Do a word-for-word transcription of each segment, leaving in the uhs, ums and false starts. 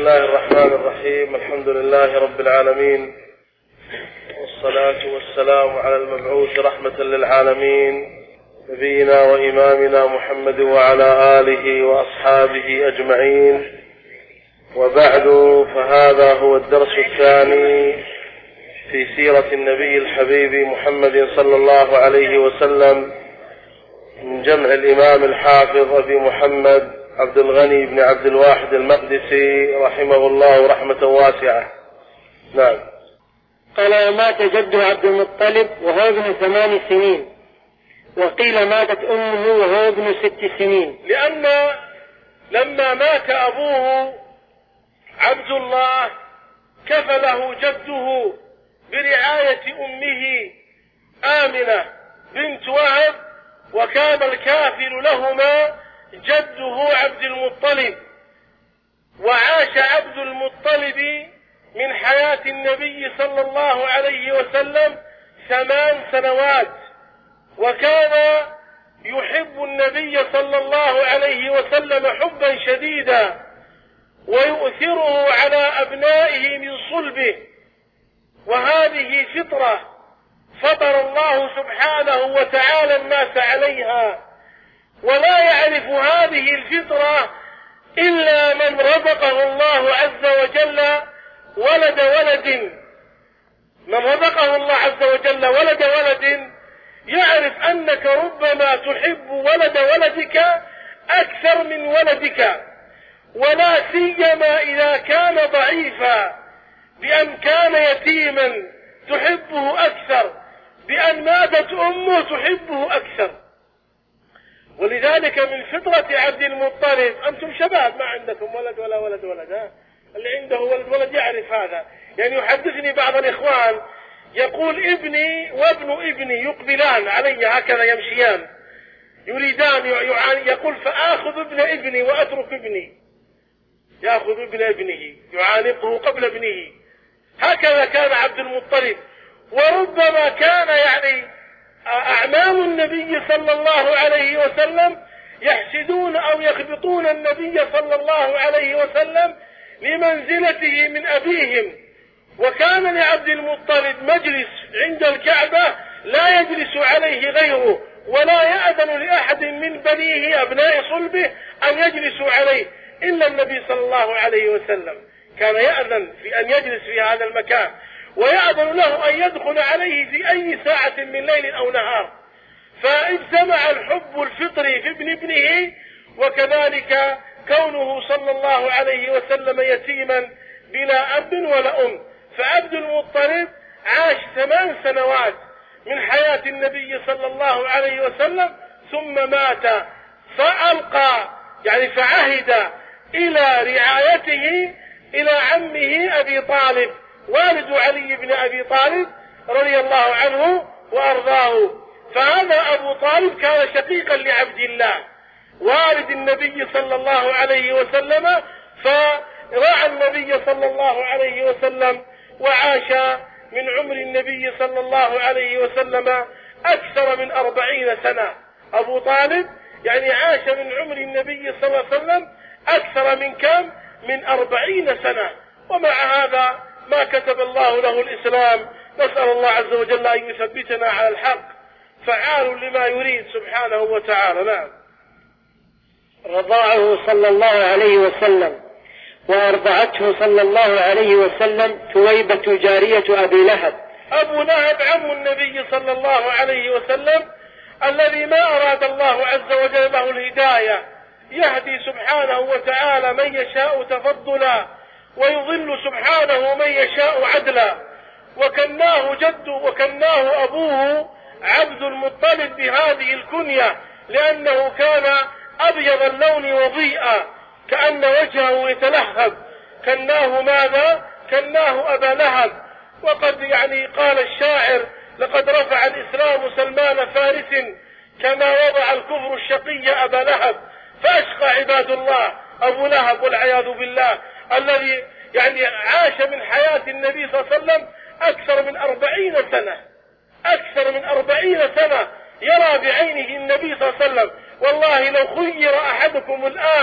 الله الرحمن الرحيم. الحمد لله رب العالمين، والصلاة والسلام على المبعوث رحمة للعالمين نبينا وإمامنا محمد وعلى آله وأصحابه أجمعين. وبعد، فهذا هو الدرس الثاني في سيرة النبي الحبيب محمد صلى الله عليه وسلم من جمع الإمام الحافظ أبي محمد عبد الغني بن عبد الواحد المقدسي رحمه الله رحمة واسعة. نعم. قال: ومات جده عبد المطلب وهو ابن ثمان سنين، وقيل ماتت أمه وهو ابن ست سنين. لأن لما مات أبوه عبد الله كفله جده برعاية أمه آمنة بنت وهب، وكان الكافل لهما جده عبد المطلب. وعاش عبد المطلب من حياة النبي صلى الله عليه وسلم ثمان سنوات، وكان يحب النبي صلى الله عليه وسلم حبا شديدا، ويؤثره على أبنائه من صلبه. وهذه فطرة فطر الله سبحانه وتعالى الناس عليها، ولا يعرف هذه الفطرة إلا من رزقه الله عز وجل ولد ولد. من رزقه الله عز وجل ولد ولد يعرف أنك ربما تحب ولد ولدك أكثر من ولدك، ولا سيما إذا كان ضعيفا، بأن كان يتيما تحبه أكثر، بأن ماتت أمه تحبه أكثر. ولذلك من فطرة عبد المطلب، أنتم شباب ما عندكم ولد ولا ولد ولد، ها؟ اللي عنده ولد ولد يعرف هذا. يعني يحدثني بعض الإخوان يقول: ابني وابن ابني يقبلان علي هكذا يمشيان يريدان يعاني، يقول: فآخذ ابن ابني وأترك ابني. يأخذ ابن ابنه يعانقه قبل ابنه. هكذا كان عبد المطلب. وربما كان يعني أعمام النبي صلى الله عليه وسلم يحسدون أو يخبطون النبي صلى الله عليه وسلم لمنزلته من أبيهم. وكان لعبد المطلب مجلس عند الكعبة لا يجلس عليه غيره، ولا يأذن لأحد من بنيه أبناء صلبه أن يجلسوا عليه إلا النبي صلى الله عليه وسلم. كان يأذن في أن يجلس في هذا المكان، ويأذن له أن يدخل عليه في أي ساعة من ليل أو نهار. فاجتمع الحب الفطري في ابن ابنه، وكذلك كونه صلى الله عليه وسلم يتيما بلا أب ولا أم. فعبد المطلب عاش ثمان سنوات من حياة النبي صلى الله عليه وسلم، ثم مات. فألقى يعني فعهد إلى رعايته إلى عمه أبي طالب، والد علي بن أبي طالب رضي الله عنه وأرضاه. فهذا أبو طالب كان شقيقا لعبد الله والد النبي صلى الله عليه وسلم، فرعى النبي صلى الله عليه وسلم وعاش من عمر النبي صلى الله عليه وسلم أكثر من أربعين سنة. أبو طالب يعني عاش من عمر النبي صلى الله عليه وسلم أكثر من كم؟ من أربعين سنة. ومع هذا ما كتب الله له الإسلام. نسأل الله عز وجل أن يثبتنا على الحق، فعال لما يريد سبحانه وتعالى. نعم. رضاعه صلى الله عليه وسلم، وأرضعته صلى الله عليه وسلم ثويبة جارية أبي لهب. أبو لهب عم النبي صلى الله عليه وسلم، الذي ما أراد الله عز وجل له الهداية، يهدي سبحانه وتعالى من يشاء تفضلا، ويضل سبحانه من يشاء عدلا. وكناه جده وكناه أبوه عبد المطلب بهذه الكنية، لأنه كان أبيض اللون وضيئا كأن وجهه يتلهب. كناه ماذا؟ كناه أبا لهب. وقد يعني قال الشاعر: لقد رفع الإسلام سلمان فارس كما وضع الكفر الشقي أبا لهب. فأشقى عباد الله أبو لهب والعياذ بالله، الذي يعني عاش من حياة النبي صلى الله عليه وسلم أكثر من أربعين سنة أكثر من أربعين سنة يرى بعينه النبي صلى الله عليه وسلم. والله لو خير أحدكم الآن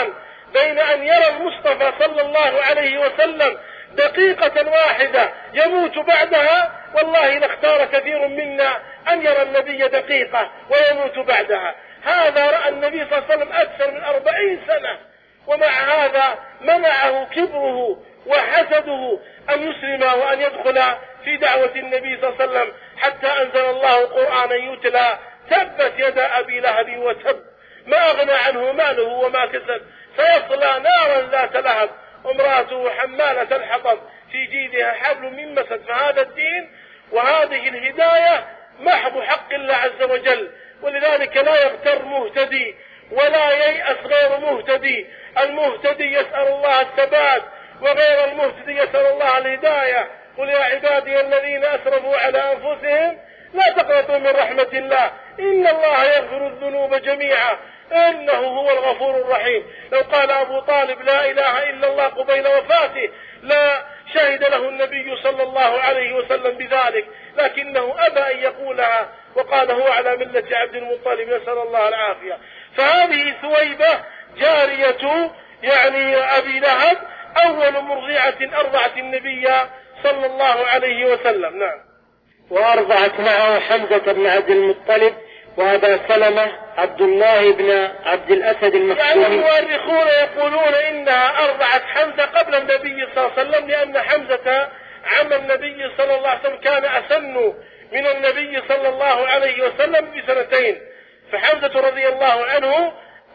بين أن يرى المصطفى صلى الله عليه وسلم دقيقة واحدة يموت بعدها، والله لاختار كثير منا أن يرى النبي دقيقة ويموت بعدها. هذا رأى النبي صلى الله عليه وسلم أكثر من أربعين سنة، ومع هذا منعه كبره وحسده أن يسلم وأن يدخل في دعوة النبي صلى الله عليه وسلم، حتى أنزل الله قرآنا يتلى: تبت يدا أبي لهب وتب ما أغنى عنه ماله وما كسب سيصلى نارا ذات لهب امرأته حمالة الحطب في جيدها حبل من مسد. فهذا الدين وهذه الهداية محض حق الله عز وجل، ولذلك لا يغتر مهتدي ولا ييأس غير مهتدي. المهتدي يسأل الله الثبات، وغير المهتدي يسأل الله الهداية. قل يا عبادي الذين أسرفوا على أنفسهم لا تقنطوا من رحمة الله إن الله يغفر الذنوب جميعا إنه هو الغفور الرحيم. لو قال أبو طالب لا إله إلا الله قبيل وفاته لا شهد له النبي صلى الله عليه وسلم بذلك، لكنه أبى أن يقولها وقال هو على ملة عبد المطلب، نسأل الله العافية. فهذه ثويبة جارية يعني أبي لهب أول مرضعة أرضعت النبي صلى الله عليه وسلم. نعم. وأرضعت معه حمزة بن عبد المطلب وأبا سلمة عبد الله بن عبد الأسد المخزومي. يعني المؤرخون يقولون إنها أرضعت حمزة قبل النبي صلى الله عليه وسلم، لأن حمزة عم النبي صلى الله عليه وسلم كان أسن من النبي صلى الله عليه وسلم بسنتين، فحمزة رضي الله عنه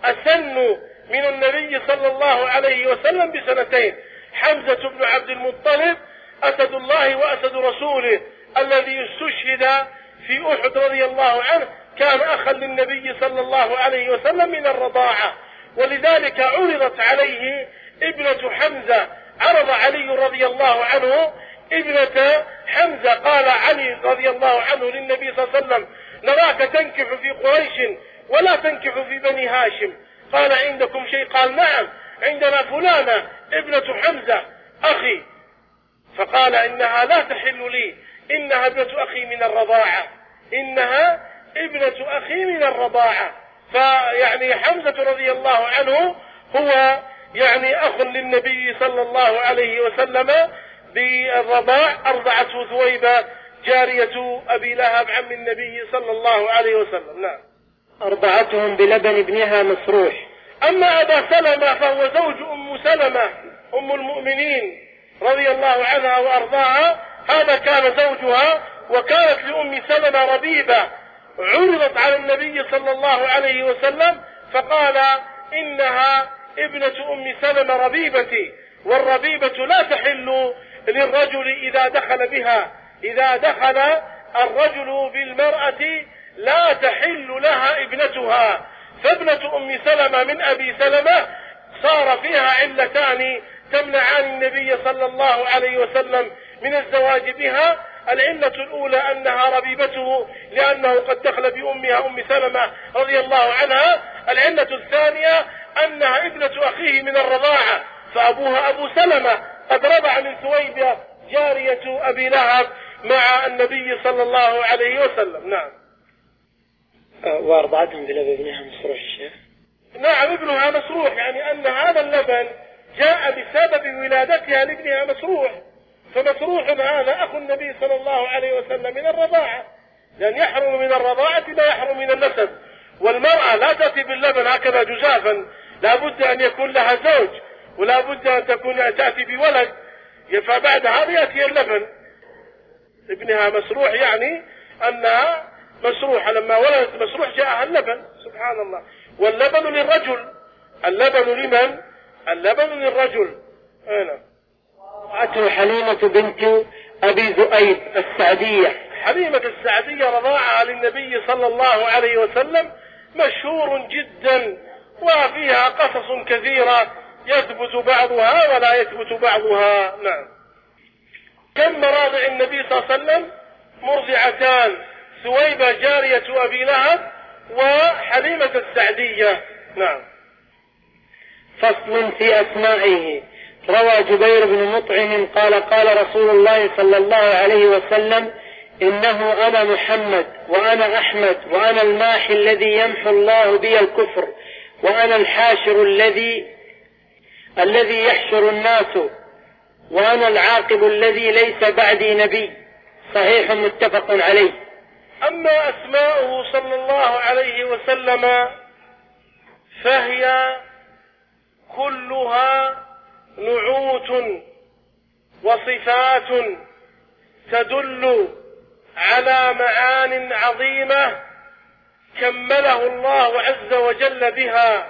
أسن من النبي صلى الله عليه وسلم بسنتين. حمزة بن عبد المطلب أسد الله وأسد رسوله الذي استشهد في أحد رضي الله عنه، كان أخا للنبي صلى الله عليه وسلم من الرضاعة، ولذلك عرضت عليه ابنة حمزة. عرض علي رضي الله عنه ابنة حمزة، قال علي رضي الله عنه للنبي صلى الله عليه وسلم: نراك تنكح في قريش ولا تنكح في بني هاشم، قال عندكم شيء؟ قال نعم عندنا فلانة ابنة حمزة أخي. فقال إنها لا تحل لي، إنها ابنة أخي من الرضاعة، إنها ابنة أخي من الرضاعة. فيعني حمزة رضي الله عنه هو يعني أخ للنبي صلى الله عليه وسلم بالرضاع. أرضعته ثويبة جارية أبي لهب عم النبي صلى الله عليه وسلم. نعم. أرضعتهم بلبن ابنها مسروح. أما أبا سلمة فهو زوج أم سلمة أم المؤمنين رضي الله عنها وأرضاها، هذا كان زوجها، وكانت لأم سلمة ربيبة عرضت على النبي صلى الله عليه وسلم فقال إنها ابنة أم سلمة ربيبتي، والربيبة لا تحل للرجل إذا دخل بها، إذا دخل الرجل بالمرأة لا تحل لها ابنتها. فابنة أم سلمة من أبي سلمة صار فيها علتان تمنعان النبي صلى الله عليه وسلم من الزواج بها. العلة الأولى أنها ربيبته لأنه قد دخل بأمها أم سلمة رضي الله عنها. العلة الثانية أنها ابنة أخيه من الرضاعة، فأبوها أبو سلمة قد رضع من ثويبة جارية أبي لهب مع النبي صلى الله عليه وسلم. نعم. وأرضعتهم بلبن ابنها مسروح الشيخ. نعم ابنها مسروح، يعني أن هذا اللبن جاء بسبب ولادتها لابنها مسروح، فمسروح هذا أخو النبي صلى الله عليه وسلم من الرضاعة، لأن يحرم من الرضاعة ما يحرم من النسب. والمرأة لا تأتي باللبن هكذا جزافا، لا بد أن يكون لها زوج، ولا بد أن تكون تأتي بولد، فبعد هذا يأتي اللبن. ابنها مسروح يعني أنها مسروحة، لما ولدت مسروح جاءها اللبن. سبحان الله. واللبن للرجل، اللبن لمن؟ اللبن للرجل. أنا رضعته حليمة بنت أبي ذؤيب السعدية. حليمة السعدية رضاعها للنبي صلى الله عليه وسلم مشهور جدا، وفيها قصص كثيرة يثبت بعضها ولا يثبت بعضها. نعم. كم مراضع النبي صلى الله عليه وسلم؟ مرضعتان، ثويبة جارية أبي لهب وحليمة السعدية. نعم. فصل في أسمائه. روى جبير بن مطعم قال قال رسول الله صلى الله عليه وسلم: إنه أنا محمد وأنا أحمد وأنا الماحي الذي يمحو الله بي الكفر وأنا الحاشر الذي الذي يحشر الناس وأنا العاقب الذي ليس بعدي نبي، صحيح متفق عليه. أما أسماؤه صلى الله عليه وسلم فهي كلها نعوت وصفات تدل على معان عظيمة كمله الله عز وجل بها،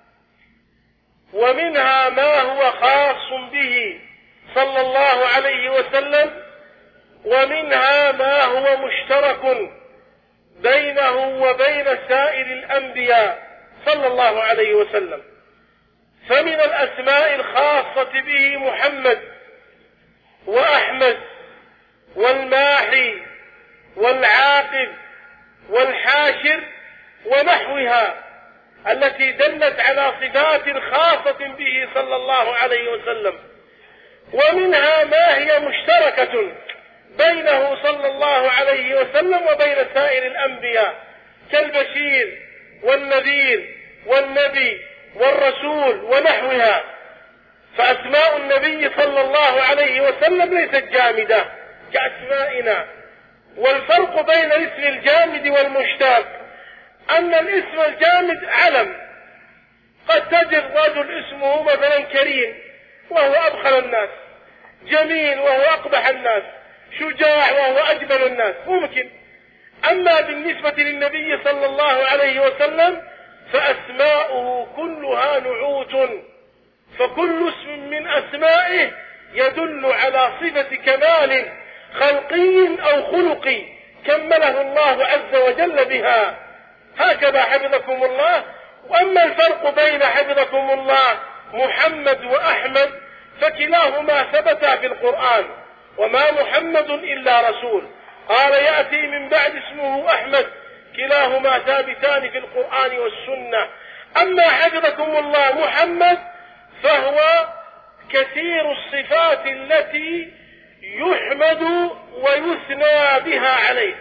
ومنها ما هو خاص به صلى الله عليه وسلم، ومنها ما هو مشترك بينه وبين سائر الأنبياء صلى الله عليه وسلم. فمن الأسماء الخاصة به محمد وأحمد والماحي والعاقب والحاشر ونحوها التي دلت على صفات خاصة به صلى الله عليه وسلم، ومنها ما هي مشتركة بينه صلى الله عليه وسلم وبين سائر الأنبياء كالبشير والنذير والنبي والرسول ونحوها. فأسماء النبي صلى الله عليه وسلم ليست جامدة كأسمائنا. والفرق بين الاسم الجامد والمشتق أن الاسم الجامد علم، قد تجد رجل اسمه مثلا كريم وهو أبخل الناس، جميل وهو أقبح الناس، شجاع وهو أجمل الناس، ممكن. أما بالنسبة للنبي صلى الله عليه وسلم فأسماؤه كلها نعوت، فكل اسم من أسمائه يدل على صفة كمال خلقي أو خلقي كمله الله عز وجل بها. هكذا حفظكم الله. وأما الفرق بين حفظكم الله محمد وأحمد فكلاهما ثبت في القرآن، وما محمد إلا رسول، قال يأتي من بعد اسمه أحمد، كلاهما ثابتان في القرآن والسنة. أما حفظكم الله محمد فهو كثير الصفات التي يحمد ويثنى بها عليه.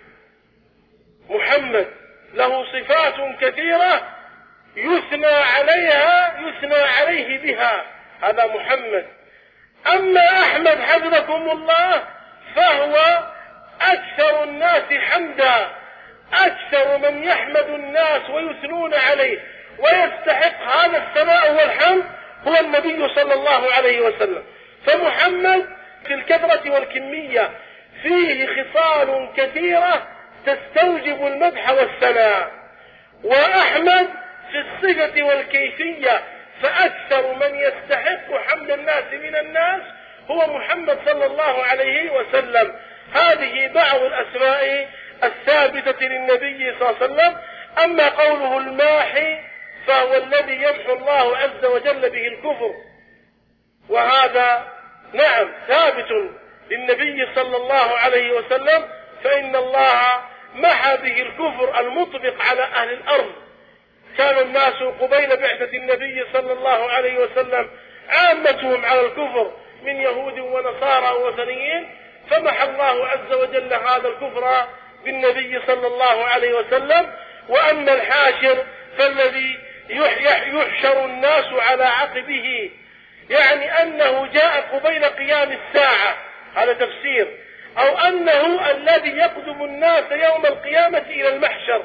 محمد له صفات كثيرة يثنى عليها يثنى عليه بها، هذا محمد. أما أحمد حفظكم الله فهو أكثر الناس حمدا، أكثر من يحمد الناس ويثنون عليه ويستحق هذا الثناء والحمد هو النبي صلى الله عليه وسلم. فمحمد في الكثرة والكمية فيه خصال كثيرة تستوجب المدح والثناء، وأحمد في الصفة والكيفية فأكثر من يستحق حمد الناس من الناس هو محمد صلى الله عليه وسلم. هذه بعض الأسماء الثابتة للنبي صلى الله عليه وسلم. أما قوله الماحي فهو الذي يمحو الله عز وجل به الكفر، وهذا نعم ثابت للنبي صلى الله عليه وسلم، فإن الله محى به الكفر المطبق على أهل الأرض. كان الناس قبيل بعثة النبي صلى الله عليه وسلم عامتهم على الكفر من يهود ونصارى ووثنيين، فمحى الله عز وجل هذا الكفر بالنبي صلى الله عليه وسلم. وأما الحاشر فالذي يحشر الناس على عقبه، يعني أنه جاء قبيل قيام الساعة، هذا تفسير، أو أنه الذي يقدم الناس يوم القيامة إلى المحشر.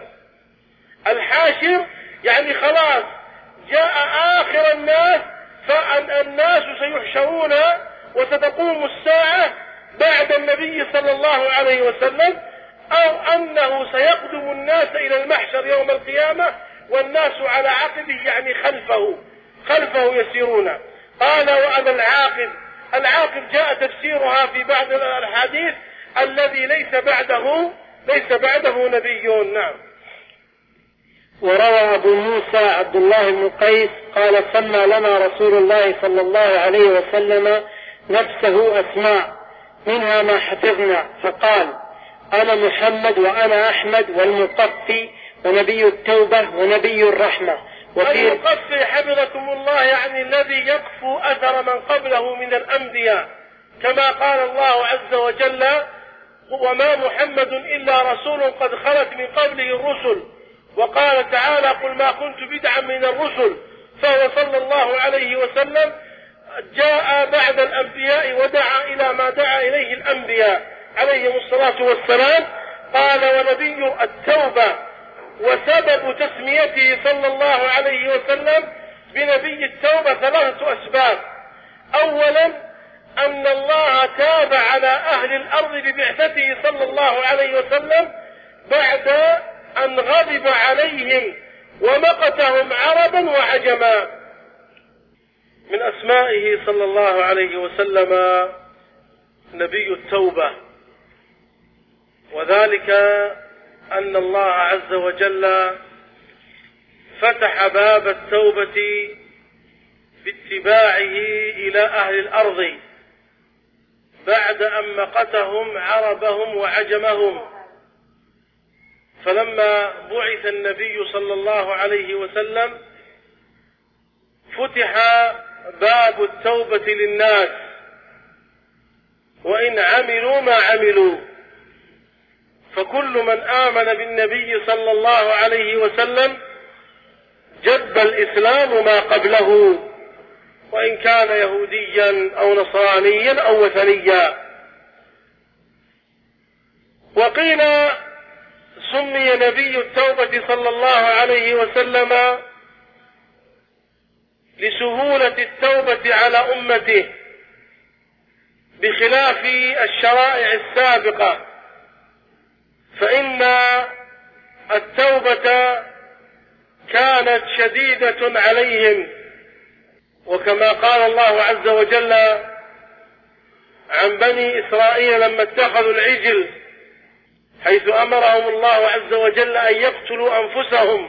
الحاشر يعني خلاص جاء آخر الناس، فالناس سيحشرون وستقوم الساعة بعد النبي صلى الله عليه وسلم، أو أنه سيقدم الناس إلى المحشر يوم القيامة والناس على عقبه، يعني خلفه خلفه يسيرون. قال وأنا العاقب. العاقب جاء تفسيرها في بعض الحديث الذي ليس بعده ليس بعده نبي. نعم. وروى أبو موسى عبد الله بن قيس قال سمى لنا رسول الله صلى الله عليه وسلم نفسه أسماء منها ما حفظنا، فقال أنا محمد وأنا أحمد والمقفي ونبي التوبة ونبي الرحمة. المقفي حفظكم الله يعني الذي يقفو أثر من قبله من الأنبياء، كما قال الله عز وجل وما محمد إلا رسول قد خلت من قبله الرسل. وقال تعالى قل ما كنت بدعا من الرسل فهو صلى الله عليه وسلم جاء بعد الأنبياء ودعا إلى ما دعا إليه الأنبياء عليهم الصلاة والسلام. قال ونبي التوبة. وسبب تسميته صلى الله عليه وسلم بنبي التوبة ثلاثة أسباب. أولا أن الله تاب على أهل الأرض ببعثته صلى الله عليه وسلم بعد أن غضب عليهم ومقتهم عربا وعجما. من أسمائه صلى الله عليه وسلم نبي التوبة، وذلك أن الله عز وجل فتح باب التوبة باتباعه إلى أهل الأرض بعد أن مقتهم عربهم وعجمهم. فلما بعث النبي صلى الله عليه وسلم فتح باب التوبة للناس وإن عملوا ما عملوا، فكل من آمن بالنبي صلى الله عليه وسلم جب الإسلام ما قبله، وإن كان يهوديا أو نصرانيا أو وثنيا. وقيل سمي نبي التوبة صلى الله عليه وسلم لسهولة التوبة على أمته بخلاف الشرائع السابقة، فإن التوبة كانت شديدة عليهم، وكما قال الله عز وجل عن بني إسرائيل لما اتخذوا العجل، حيث أمرهم الله عز وجل أن يقتلوا أنفسهم،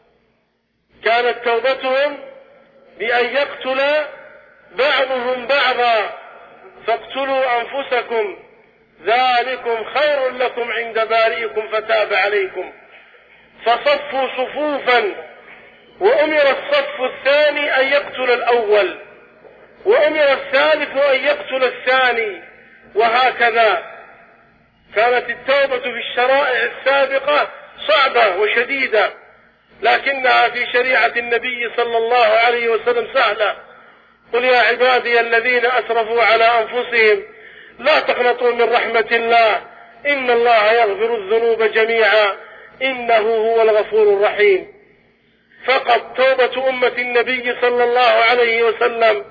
كانت توبتهم بأن يقتل بعضهم بعضا، فاقتلوا أنفسكم ذلكم خير لكم عند بارئكم فتاب عليكم. فصفوا صفوفا، وأمر الصف الثاني أن يقتل الأول، وأمر الثالث أن يقتل الثاني، وهكذا. كانت التوبة في الشرائع السابقة صعبة وشديدة، لكنها في شريعة النبي صلى الله عليه وسلم سهلة. قل يا عبادي الذين أسرفوا على أنفسهم لا تقنطوا من رحمة الله إن الله يغفر الذنوب جميعا إنه هو الغفور الرحيم. فقط توبة أمة النبي صلى الله عليه وسلم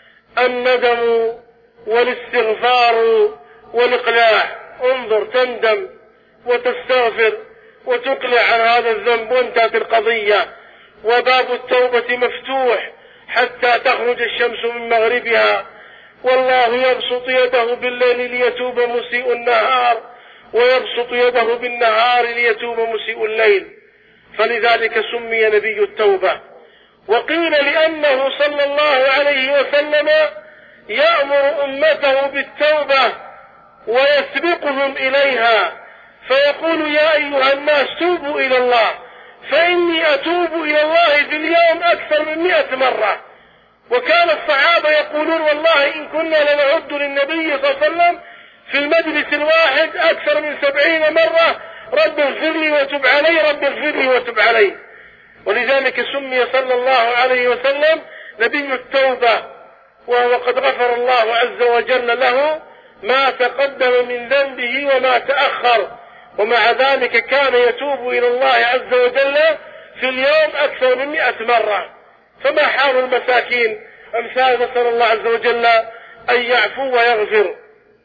الندم والاستغفار والإقلاع. انظر، تندم وتستغفر وتقلع عن هذا الذنب وانتهت القضية، وباب التوبة مفتوح حتى تخرج الشمس من مغربها، والله يبسط يده بالليل ليتوب مسيء النهار ويبسط يده بالنهار ليتوب مسيء الليل، فلذلك سمي نبي التوبة. وقيل لأنه صلى الله عليه وسلم يأمر أمته بالتوبة ويسبقهم إليها، فيقول يا أيها الناس توبوا إلى الله فإني أتوب إلى الله في اليوم أكثر من مئة مرة. وكان الصحابة يقولون والله إن كنا لنعد للنبي صلى الله عليه وسلم في المجلس الواحد أكثر من سبعين مرة رب اغفر لي وتب علي، رب اغفر لي وتب علي. ولذلك سمي صلى الله عليه وسلم نبي التوبة، وهو قد غفر الله عز وجل له ما تقدم من ذنبه وما تأخر، ومع ذلك كان يتوب إلى الله عز وجل في اليوم أكثر من مئة مرة. فما حال المساكين أمثال، نسأل الله عز وجل أن يعفو ويغفر.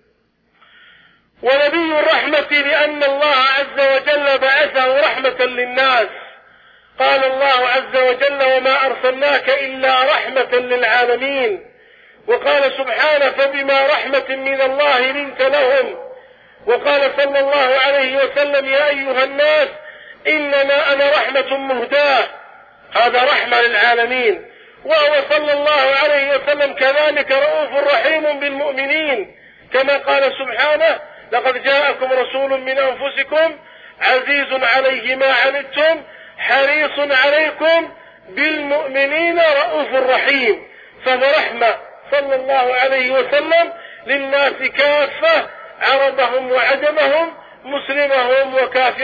ونبي الرحمة لأن الله عز وجل بعثه رحمة للناس. قال الله عز وجل وما أرسلناك إلا رحمة للعالمين. وقال سبحانه فبما رحمة من الله لنت لهم. وقال صلى الله عليه وسلم يا أيها الناس إنما أنا رحمة مهداة، هذا رحمة للعالمين. وهو صلى الله عليه وسلم كذلك رؤوف رحيم بالمؤمنين، كما قال سبحانه لقد جاءكم رسول من أنفسكم عزيز عليه ما عنتم حريص عليكم بالمؤمنين رؤوف رحيم. فهو رحمة صلى الله عليه وسلم للناس كافة، عربهم وعجمهم، مسلمهم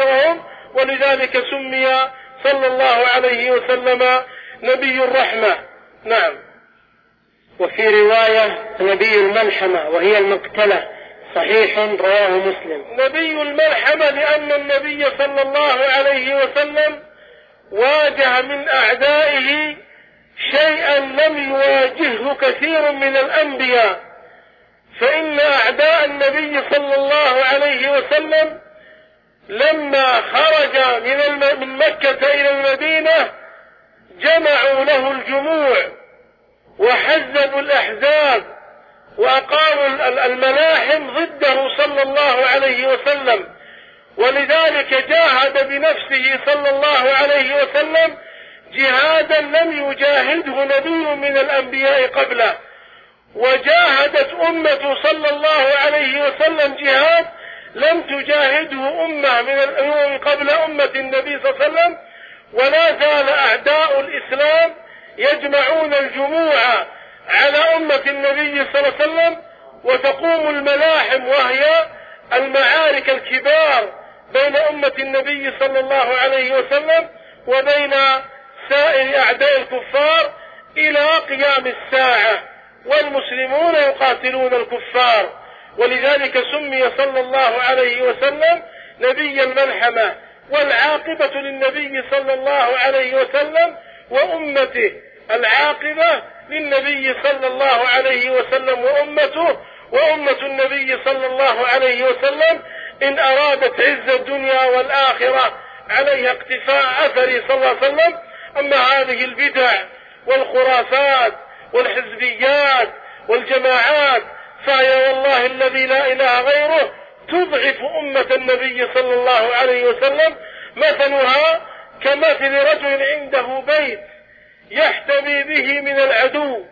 وكافرهم، ولذلك سمي صلى الله عليه وسلم نبي الرحمة. نعم. وفي رواية نبي الملحمة وهي المقتلة، صحيح رواه مسلم. نبي الملحمة لأن النبي صلى الله عليه وسلم واجه من أعدائه شيئا لم يواجهه كثير من الأنبياء، فإن أعداء النبي صلى الله عليه وسلم لما خرج من مكة إلى المدينة جمعوا له الجموع وحزبوا الأحزاب وأقاموا الملاحم ضده صلى الله عليه وسلم، ولذلك جاهد بنفسه صلى الله عليه وسلم جهادا لم يجاهده نبي من الأنبياء قبله، وجاهدت أمة صلى الله عليه وسلم جهاد لم تجاهده أمة من الأمم قبل أمة النبي صلى الله عليه وسلم. ولا زال أعداء الإسلام يجمعون الجموع على أمة النبي صلى الله عليه وسلم، وتقوم الملاحم وهي المعارك الكبار بين أمة النبي صلى الله عليه وسلم وبين سائر أعداء الكفار إلى قيام الساعة، والمسلمون يقاتلون الكفار، ولذلك سمي صلى الله عليه وسلم نبي الملحمة، والعاقبة للنبي صلى الله عليه وسلم وأمته، العاقبة للنبي صلى الله عليه وسلم وأمته، وأمة النبي صلى الله عليه وسلم إن أرادت عز الدنيا والآخرة عليها اقتفاء أثره صلى الله عليه وسلم. أما هذه البدع والخرافات والحزبيات والجماعات فهي والله الذي لا إله غيره تضعف أمة النبي صلى الله عليه وسلم. مثلها كمثل رجل عنده بيت يحتمي به من العدو،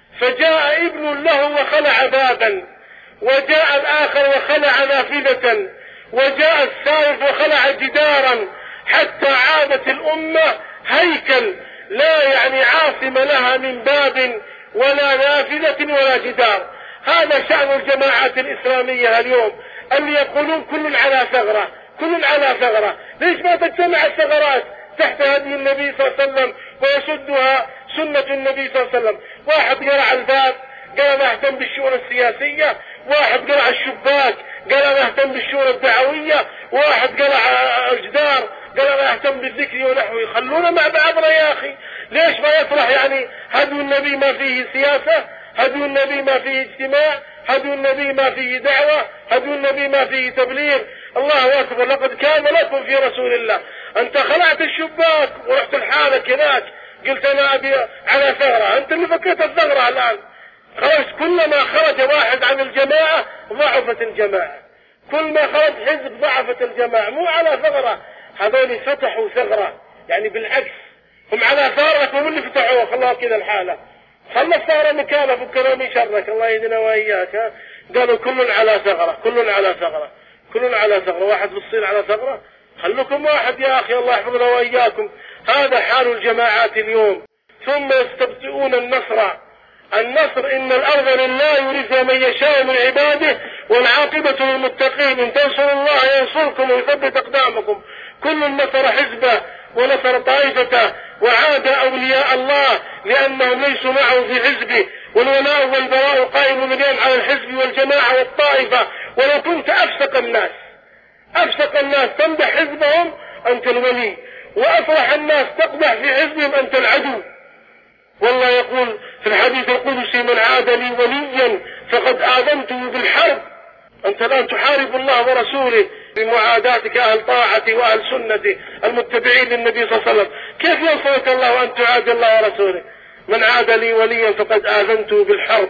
فجاء ابن له وخلع بابا، وجاء الآخر وخلع نافذة، وجاء الثالث وخلع جدارا، حتى عادت الأمة هيكل لا يعني عاصم لها من باب ولا نافذة ولا جدار. هذا شأن الجماعات الإسلامية اليوم، اللي يقولون كل على ثغرة، كل على ثغرة. ليش ما تجتمع الثغرات تحت هدي النبي صلى الله عليه وسلم ويسدها سنة النبي صلى الله عليه وسلم؟ واحد قرع الباب قال أنا أهتم بالشؤون السياسية، واحد قرع الشباك قال أنا أهتم بالشؤون الدعوية، واحد قرع الجدار قال أنا أهتم بالذكر ونحوه. خلونا مع بعضنا يا أخي. ليش ما يطرح يعني هدي النبي ما فيه سياسة، هدي النبي ما فيه اجتماع، هدي النبي ما فيه دعوة، هدي النبي ما فيه تبليغ. الله أكبر، لقد كان لكم في رسول الله. أنت خلعت الشباك ورحت لحالك هناك قلت أنا أبي على ثغرة، أنت اللي فكيت الثغرة الآن. خرج كلما خرج واحد عن الجماعة ضعفت الجماعة، كل ما خرج حزب ضعفت الجماعة، مو على ثغرة. هذول فتحوا ثغرة، يعني بالعكس هم على ثغرة، هم اللي فتحوها خلاها كذا الحالة. خلى الثغرة مكانها فكروني شرك الله يهدنا وإياك. ها؟ قالوا كل على ثغرة، كل على ثغرة، كل على ثغرة. واحد في الصين على ثغرة، خلوكم واحد يا أخي الله يحفظنا وإياكم. هذا حال الجماعات اليوم. ثم يستبطئون النصر. النصر إن الأرض لله يورثها من يشاء من عباده والعاقبة للمتقين. إن تنصروا الله ينصركم ويثبت أقدامكم. كل نصر حزبه ونصر طائفته وعاد أولياء الله لأنهم ليسوا معه في حزبه. والولاء والبراء قائم اليوم على الحزب والجماعة والطائفة. ولو كنت أفسق الناس أفسق الناس تمدح حزبهم أنت الولي، وأفرح الناس تقدح في حزبهم أنت العدو. والله يقول في الحديث القدسي من عاد لي وليا فقد آذنته بالحرب. أنت الآن تحارب الله ورسوله بمعاداتك أهل طاعته وأهل سنته المتبعين للنبي صلى الله عليه وسلم. كيف ينصرك الله وأن تعادي الله ورسوله؟ من عاد لي وليا فقد آذنته بالحرب.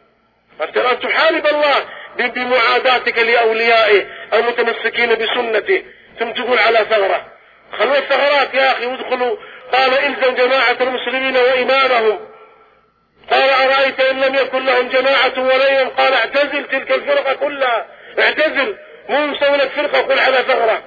أنت الآن تحارب الله بمعاداتك لأوليائه المتمسكين بسنته، ثم تقول على ثغرة. خلوا الثغرات يا أخي وادخلوا. قال إلزم جماعة المسلمين وإمامهم. قال أرأيت إن لم يكن لهم جماعة ولا إمام؟ قال اعتزل تلك الفرقة كلها، اعتزل. مو مسوي فرقة وقل على ثغرة،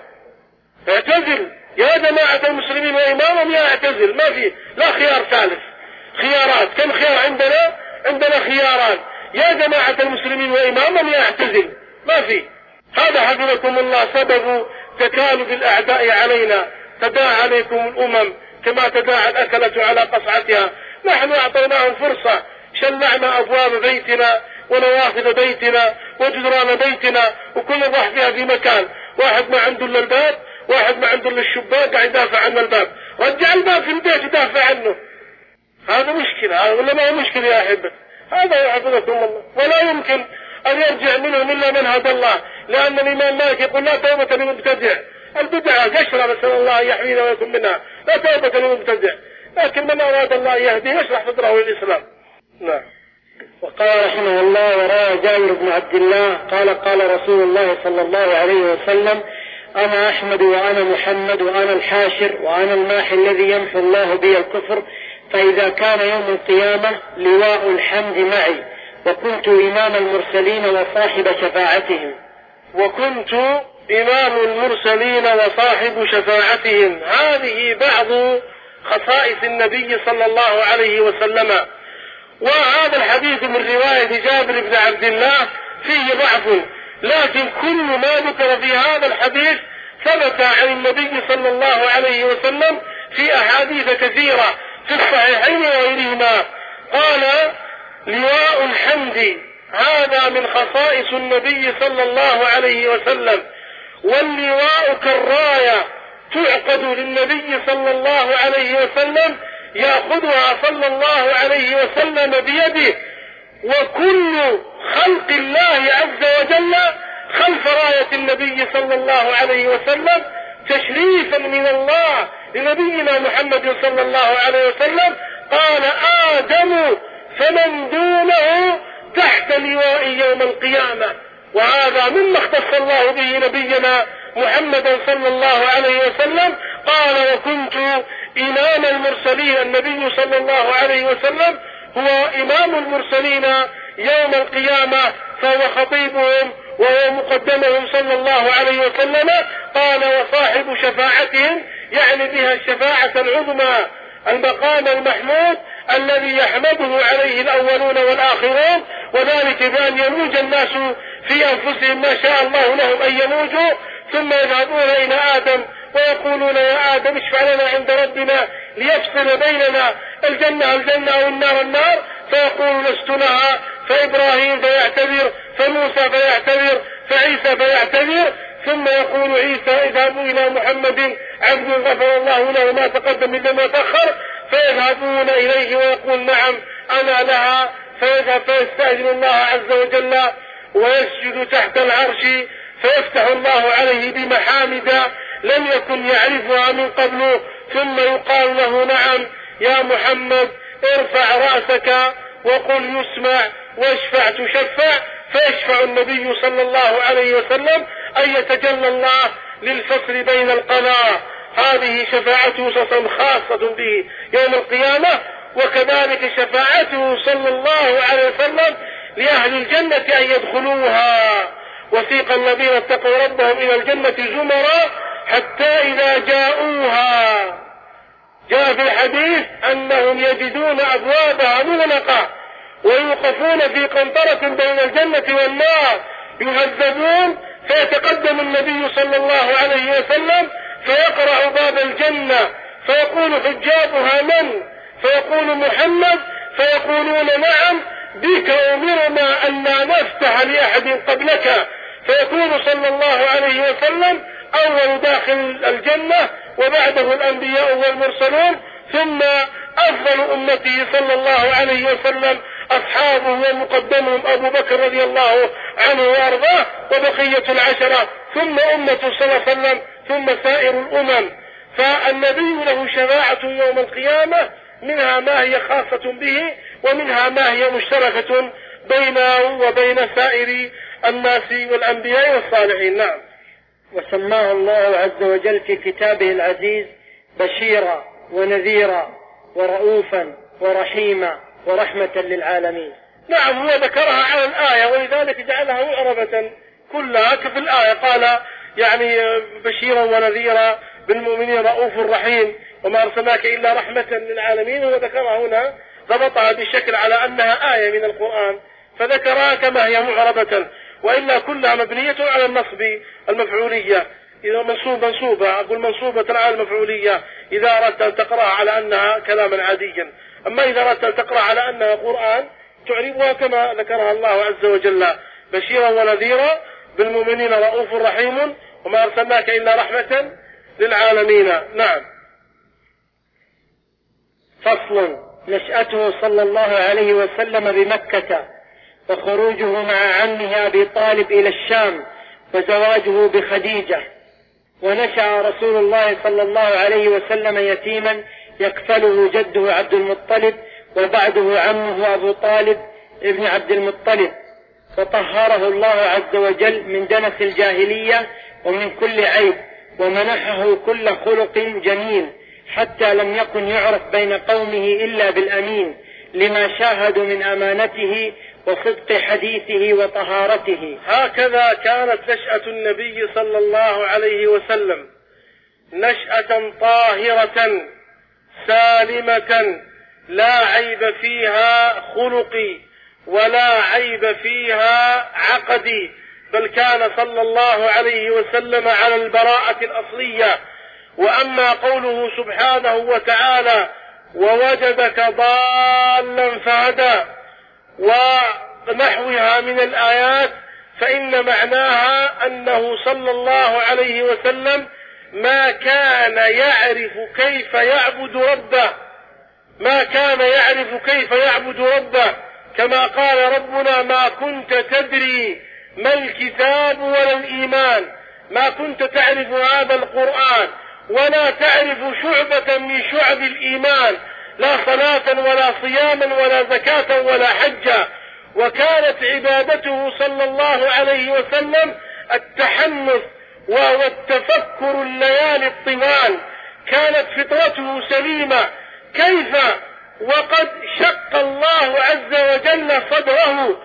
اعتزل يا جماعة المسلمين وإمامهم. يا اعتزل، ما في لا خيار ثالث. خيارات كم خيار عندنا؟ عندنا خياران، يا جماعة المسلمين وإمامهم يا اعتزل، ما في. هذا حفظكم الله سبب تكالب الأعداء علينا. تداعى عليكم الأمم كما تداعى الأكلة على قصعتها، نحن أعطيناهم فرصة، شلعنا أبواب بيتنا ونوافذ بيتنا وجدران بيتنا وكل راح فيها في مكان، واحد ما عنده إلا الباب، واحد ما عنده إلا الشباك قاعد يدافع عن الباب، رجع الباب في البيت يدافع عنه. هذا مشكلة ولا ما هو مشكلة يا أحبة؟ هذا يعبدكم الله، ولا يمكن أن يرجع منهم إلا من هدى الله، لأن الإمام مالك يقول لا توبة للمبتدع، البدعة قشرة نسأل الله أن يحمينا ويكون منها، لا توبة للمبتدع، لكن من أراد الله يهديه يشرح صدره للإسلام. نعم. وقال رحمه الله: وروى جابر بن عبد الله قال قال رسول الله صلى الله عليه وسلم: أنا أحمد وأنا محمد وأنا الحاشر وأنا الماحي الذي يمحو الله بي الكفر، فإذا كان يوم القيامة لواء الحمد معي، وكنت إمام المرسلين وصاحب شفاعتهم. وكنت إمام المرسلين وصاحب شفاعتهم، هذه بعض خصائص النبي صلى الله عليه وسلم. وهذا الحديث من رواية جابر بن عبد الله فيه ضعف، لكن كل ما ذكر في هذا الحديث ثبت عن النبي صلى الله عليه وسلم في أحاديث كثيرة في الصحيحين وغيرهما. قال: لواء الحمد، هذا من خصائص النبي صلى الله عليه وسلم. واللواء كالراية تعقد للنبي صلى الله عليه وسلم، يأخذها صلى الله عليه وسلم بيده، وكل خلق الله عز وجل خلف راية النبي صلى الله عليه وسلم تشريفا من الله لنبينا محمد صلى الله عليه وسلم. قال: آدم فمن دونه تحت لواء يوم القيامة. وهذا مما اختص الله به نبينا محمدا صلى الله عليه وسلم. قال: وكنت إمام المرسلين، النبي صلى الله عليه وسلم هو إمام المرسلين يوم القيامة، فهو خطيبهم وهو مقدمهم صلى الله عليه وسلم. قال: وصاحب شفاعتهم، يعني بها الشفاعة العظمى، المقام المحمود الذي يحمده عليه الأولون والآخرون، وذلك بأن يموج الناس في أنفسهم ما شاء الله لهم أن يموجوا، ثم يذهبون إلى آدم ويقولون: يا آدم اشفع لنا عند ربنا ليفصل بيننا، الجنة الجنة أو النار النار، فيقول: لست لها. فإبراهيم فيعتذر، فموسى فيعتذر، فعيسى فيعتذر، ثم يقول عيسى: اذهبوا إلى محمد عبد غفر الله له ما تقدم من ذنبه تأخر، فيذهبون إليه ويقول: نعم أنا لها. فيذهب فيستأذن الله عز وجل ويسجد تحت العرش، فيفتح الله عليه بمحامد لم يكن يعرفها من قبل، ثم يقال له: نعم يا محمد ارفع رأسك وقل يسمع واشفع تشفع. فيشفع النبي صلى الله عليه وسلم أن يتجلى الله للفصل بين القضاء. هذه شفاعته صلى الله عليه وسلم خاصة به يوم القيامة. وكذلك شفاعته صلى الله عليه وسلم لأهل الجنة أن يدخلوها. وسيق الذين اتقوا ربهم إلى الجنة زمرا حتى إذا جاءوها، جاء في الحديث أنهم يجدون أبوابها مغلقة ويوقفون في قنطرة بين الجنة والنار يهذبون، فيتقدم النبي صلى الله عليه وسلم فيقرأ باب الجنة، فيقول حجابها من؟ فيقول محمد، فيقولون: نعم بك أمرنا أن لا نفتح لأحد قبلك. فيكون صلى الله عليه وسلم أول داخل الجنة، وبعده الأنبياء والمرسلون، ثم أفضل أمته صلى الله عليه وسلم أصحابه ومقدمهم أبو بكر رضي الله عنه وأرضاه، وبقية العشرة، ثم أمة صلى الله عليه وسلم، ثم سائر الأمم. فالنبي له شفاعة يوم القيامة، منها ما هي خاصة به، ومنها ما هي مشتركة بينه وبين سائر الناس والأنبياء والصالحين. نعم. وسماه الله عز وجل في كتابه العزيز بشيرا ونذيرا ورؤوفا ورحيما ورحمة للعالمين. نعم، هو ذكرها على الآية، ولذلك جعلها معربة كلها كفي الآية. قال يعني بشيرا ونذيرا بالمؤمنين رؤوف رحيم وما أرسلناك إلا رحمة للعالمين. وذكرها هنا ضبطها بشكل على أنها آية من القرآن، فذكرها كما هي معربة، وإلا كلها مبنية على النصب المفعولية. إذا منصوب منصوبة أقول منصوبة على المفعولية إذا أردت أن تقرأها على أنها كلاما عاديا. أما إذا أردت أن تقرأ على أنها قرآن تعربها كما ذكرها الله عز وجل: بشيرا ونذيرا بالمؤمنين رؤوف رحيم وما أرسلناك إلا رحمة للعالمين. نعم. فصل: نشأته صلى الله عليه وسلم بمكة، وخروجه مع عمه أبي طالب إلى الشام، وزواجه بخديجة. ونشأ رسول الله صلى الله عليه وسلم يتيما يكفله جده عبد المطلب، وبعده عمه أبو طالب ابن عبد المطلب، فطهره الله عز وجل من دنس الجاهلية ومن كل عيب، ومنحه كل خلق جميل، حتى لم يكن يعرف بين قومه إلا بالأمين، لما شاهدوا من أمانته وصدق حديثه وطهارته. هكذا كانت نشأة النبي صلى الله عليه وسلم، نشأة طاهرة سالمة لا عيب فيها خلقي ولا عيب فيها عقدي، بل كان صلى الله عليه وسلم على البراءة الأصلية. وأما قوله سبحانه وتعالى: ووجدك ضالا فهدى ونحوها من الآيات، فإن معناها أنه صلى الله عليه وسلم ما كان يعرف كيف يعبد ربه، ما كان يعرف كيف يعبد ربه، كما قال ربنا: ما كنت تدري ما الكتاب ولا الإيمان، ما كنت تعرف هذا القرآن ولا تعرف شعبة من شعب الإيمان، لا صلاة ولا صياما ولا زكاة ولا حجا. وكانت عبادته صلى الله عليه وسلم التحنث والتفكر الليالي الطوال، كانت فطرته سليمة. كيف وقد شق الله عز وجل صدره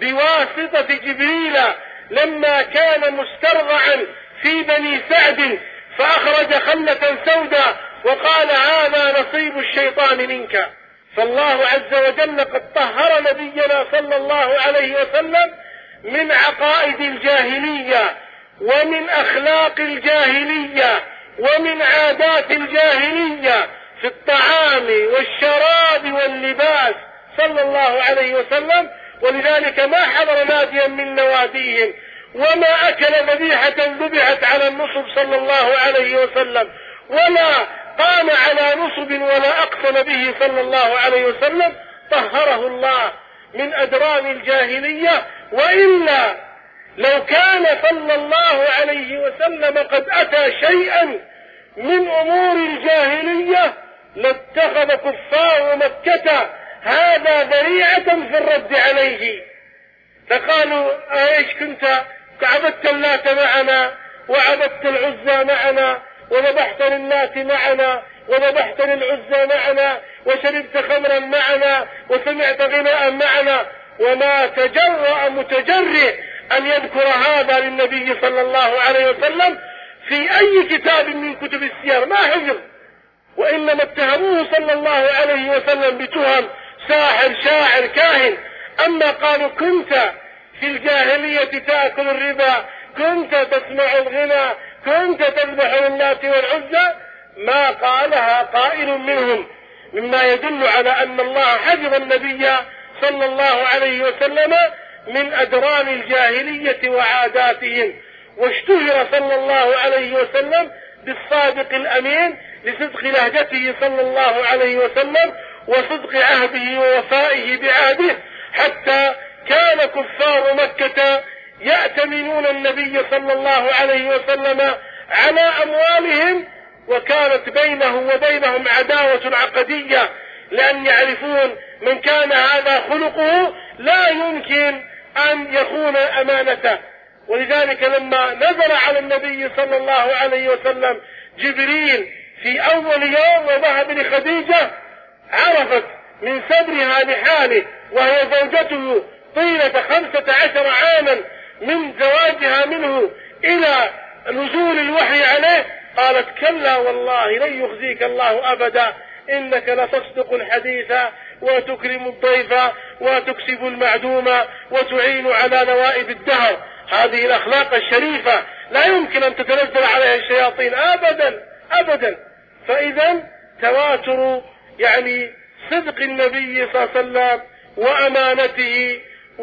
بواسطة جبريل لما كان مسترضعا في بني سعد، فأخرج خلة سوداء وقال: هذا نصيب الشيطان منك. فالله عز وجل قد طهر نبينا صلى الله عليه وسلم من عقائد الجاهلية ومن أخلاق الجاهلية ومن عادات الجاهلية في الطعام والشراب واللباس صلى الله عليه وسلم. ولذلك ما حضر ناديا من نواديهم، وما أكل ذبيحة ذبحت على النصب صلى الله عليه وسلم، ولا قام على نصب ولا أقسم به صلى الله عليه وسلم. طهره الله من أدران الجاهلية. وإلا لو كان صلى الله عليه وسلم قد أتى شيئا من أمور الجاهلية لاتخذ كفار مكة هذا ذريعة في الرد عليه، فقالوا: ايش كنت عبدت اللات معنا وعبدت العزى معنا وذبحت للات معنا وذبحت للعزى معنا وشربت خمرا معنا وسمعت غناء معنا، وما تجرأ متجرئ أن يذكر هذا للنبي صلى الله عليه وسلم في أي كتاب من كتب السير، ما حفظ. وإنما اتهموه صلى الله عليه وسلم بتهم ساحر شاعر كاهن. أما قالوا: كنت في الجاهلية تأكل الربا، كنت تسمع الغنى، كنت تذبح للات والعزى، ما قالها قائل منهم، مما يدل على أن الله حفظ النبي صلى الله عليه وسلم من أدران الجاهلية وعاداتهم. واشتهر صلى الله عليه وسلم بالصادق الأمين لصدق لهجته صلى الله عليه وسلم وصدق عهده ووفائه بعهده، حتى كان كفار مكة يأتمنون النبي صلى الله عليه وسلم على أموالهم، وكانت بينه وبينهم عداوة عقدية، لأن يعرفون من كان هذا خلقه لا يمكن أن يخون أمانته. ولذلك لما نزل على النبي صلى الله عليه وسلم جبريل في أول يوم وذهب لخديجة، عرفت من صدرها لحاله وهي زوجته طيلة خمسة عشر عاما من زواجها منه إلى نزول الوحي عليه، قالت: كلا والله لن يخزيك الله أبدا، إنك لتصدق الحديث وتكرم الضيف وتكسب المعدوم وتعين على نوائب الدهر. هذه الأخلاق الشريفة لا يمكن أن تتنزل عليها الشياطين أبدا أبدا. فإذا تواتر يعني صدق النبي صلى الله عليه وسلم وأمانته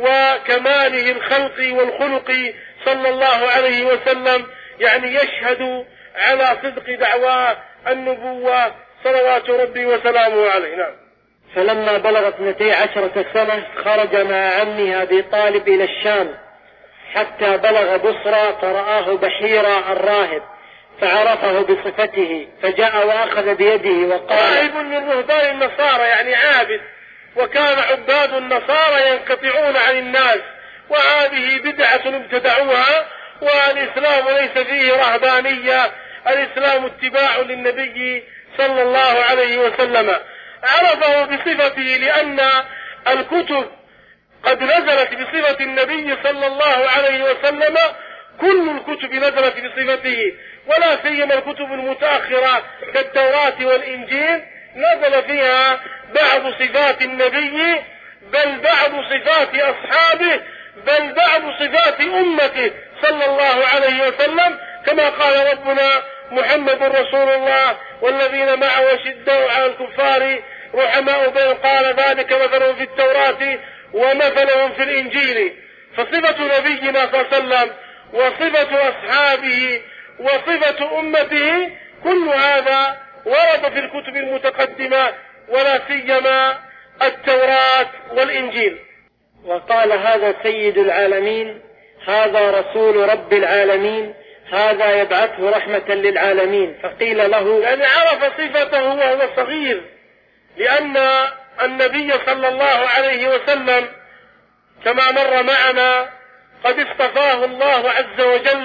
وكماله الخلق والخلق صلى الله عليه وسلم، يعني يشهد على صدق دعواه النبوة صلوات ربي وسلامه عليه. نعم. فلما بلغت اثنتي عشرة سنة خرج مع عمه أبي طالب إلى الشام حتى بلغ بصرى فرآه بحيرة الراهب فعرفه بصفته فجاء وأخذ بيده وقال: راهب من رهبان النصارى، يعني عابد، وكان عباد النصارى ينقطعون عن الناس، وهذه بدعة ابتدعوها، والإسلام ليس فيه رهبانية، الإسلام اتباع للنبي صلى الله عليه وسلم. عرفه بصفته لأن الكتب قد نزلت بصفة النبي صلى الله عليه وسلم، كل الكتب نزلت بصفته، ولا سيما الكتب المتأخرة كالتوراة والإنجيل نزل فيها بعض صفات النبي، بل بعض صفات أصحابه، بل بعض صفات أمته صلى الله عليه وسلم، كما قال ربنا: محمد رسول الله والذين معه أشداء على الكفار رحماء بينهم، قال: ذلك مثلهم في التوراة ومثلهم في الإنجيل. فصفة نبينا صلى الله عليه وسلم وصفة أصحابه وصفة أمته كل هذا ورد في الكتب المتقدمة، ولا سيما التوراة والإنجيل. وقال: هذا سيد العالمين، هذا رسول رب العالمين، هذا يبعثه رحمة للعالمين. فقيل له، يعني عرف صفته وهو صغير، لأن النبي صلى الله عليه وسلم كما مر معنا قد اصطفاه الله عز وجل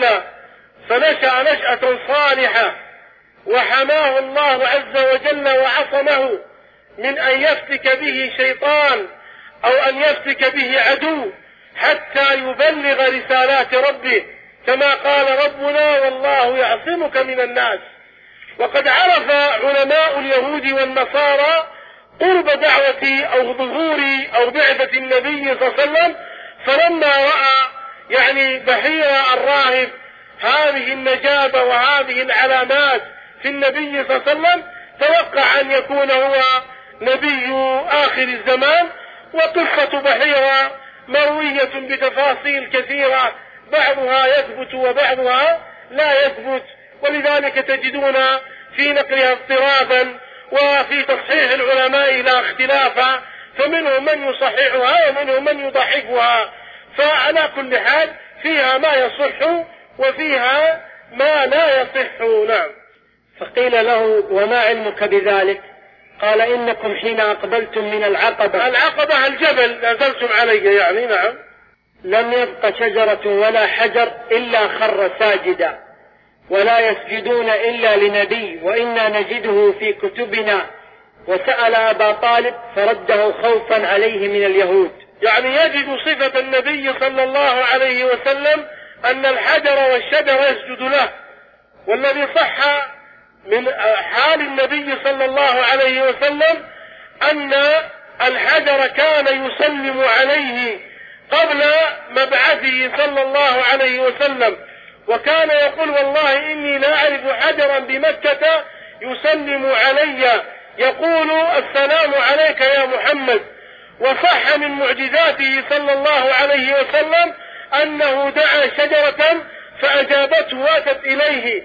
فنشأ نشأة صالحة، وحماه الله عز وجل وعصمه من أن يفتك به شيطان أو أن يفتك به عدو حتى يبلغ رسالات ربه، كما قال ربنا: والله يعصمك من الناس. وقد عرف علماء اليهود والنصارى قرب دعوة أو ظهور أو بعثة النبي صلى الله عليه وسلم، فلما رأى يعني بحيرة الراهب هذه النجابة وهذه العلامات في النبي صلى الله عليه وسلم توقع أن يكون هو نبي آخر الزمان. وقصة بحيرة مروية بتفاصيل كثيرة، بعضها يثبت وبعضها لا يثبت، ولذلك تجدون في نقلها اضطرابا، وفي تصحيح العلماء لا اختلافا، فمنهم من يصححها ومنهم من يضحكها. فعلى كل حال فيها ما يصح وفيها ما لا يصح. نعم. فقيل له: وما علمك بذلك؟ قال: إنكم حين أقبلتم من العقبة، العقبة الجبل نزلتم علي يعني. نعم. لم يبق شجرة ولا حجر إلا خر ساجدا، ولا يسجدون إلا لنبي، وإنا نجده في كتبنا. وسأل أبا طالب فرده خوفا عليه من اليهود. يعني يجد صفة النبي صلى الله عليه وسلم أن الحجر والشجر يسجد له، والذي صح من حال النبي صلى الله عليه وسلم أن الحجر كان يسلم عليه قبل مبعثه صلى الله عليه وسلم، وكان يقول: والله إني لا أعرف حجرا بمكة يسلم علي يقول: السلام عليك يا محمد. وصح من معجزاته صلى الله عليه وسلم أنه دعا شجرة فأجابته واتت إليه،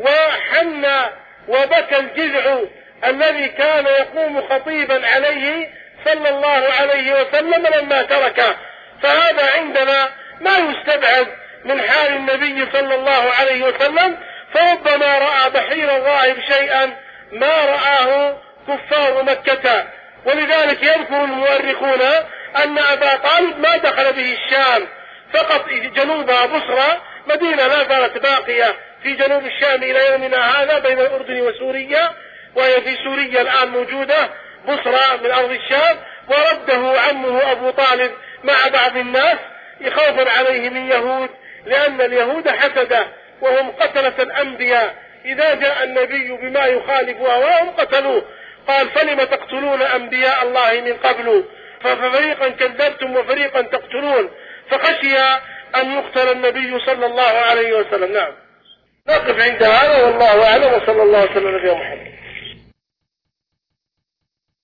وحن وبكى الجذع الذي كان يقوم خطيبا عليه صلى الله عليه وسلم لما تركه. فهذا عندنا ما يستبعد من حال النبي صلى الله عليه وسلم، فربما رأى بحير الراهب شيئا ما رآه كفار مكة. ولذلك يذكر المؤرخون أن أبا طالب ما دخل به الشام، فقط جنوبها بصرى، مدينة لا زالت باقية في جنوب الشام إلى يومنا هذا بين الأردن وسوريا، وهي في سوريا الآن موجودة بصرى من أرض الشام. ورده عمه أبو طالب مع بعض الناس خوفا عليه من يهود، لأن اليهود حسده وهم قتلة الأنبياء، إذا جاء النبي بما يخالف هواهم قتلوه. قال: فلم تقتلون أنبياء الله من قبل ففريقا كذبتم وفريقا تقتلون، فخشي أن يقتل النبي صلى الله عليه وسلم. نعم. نقف عند هذا والله أعلم، وصلى الله وسلم على محمد.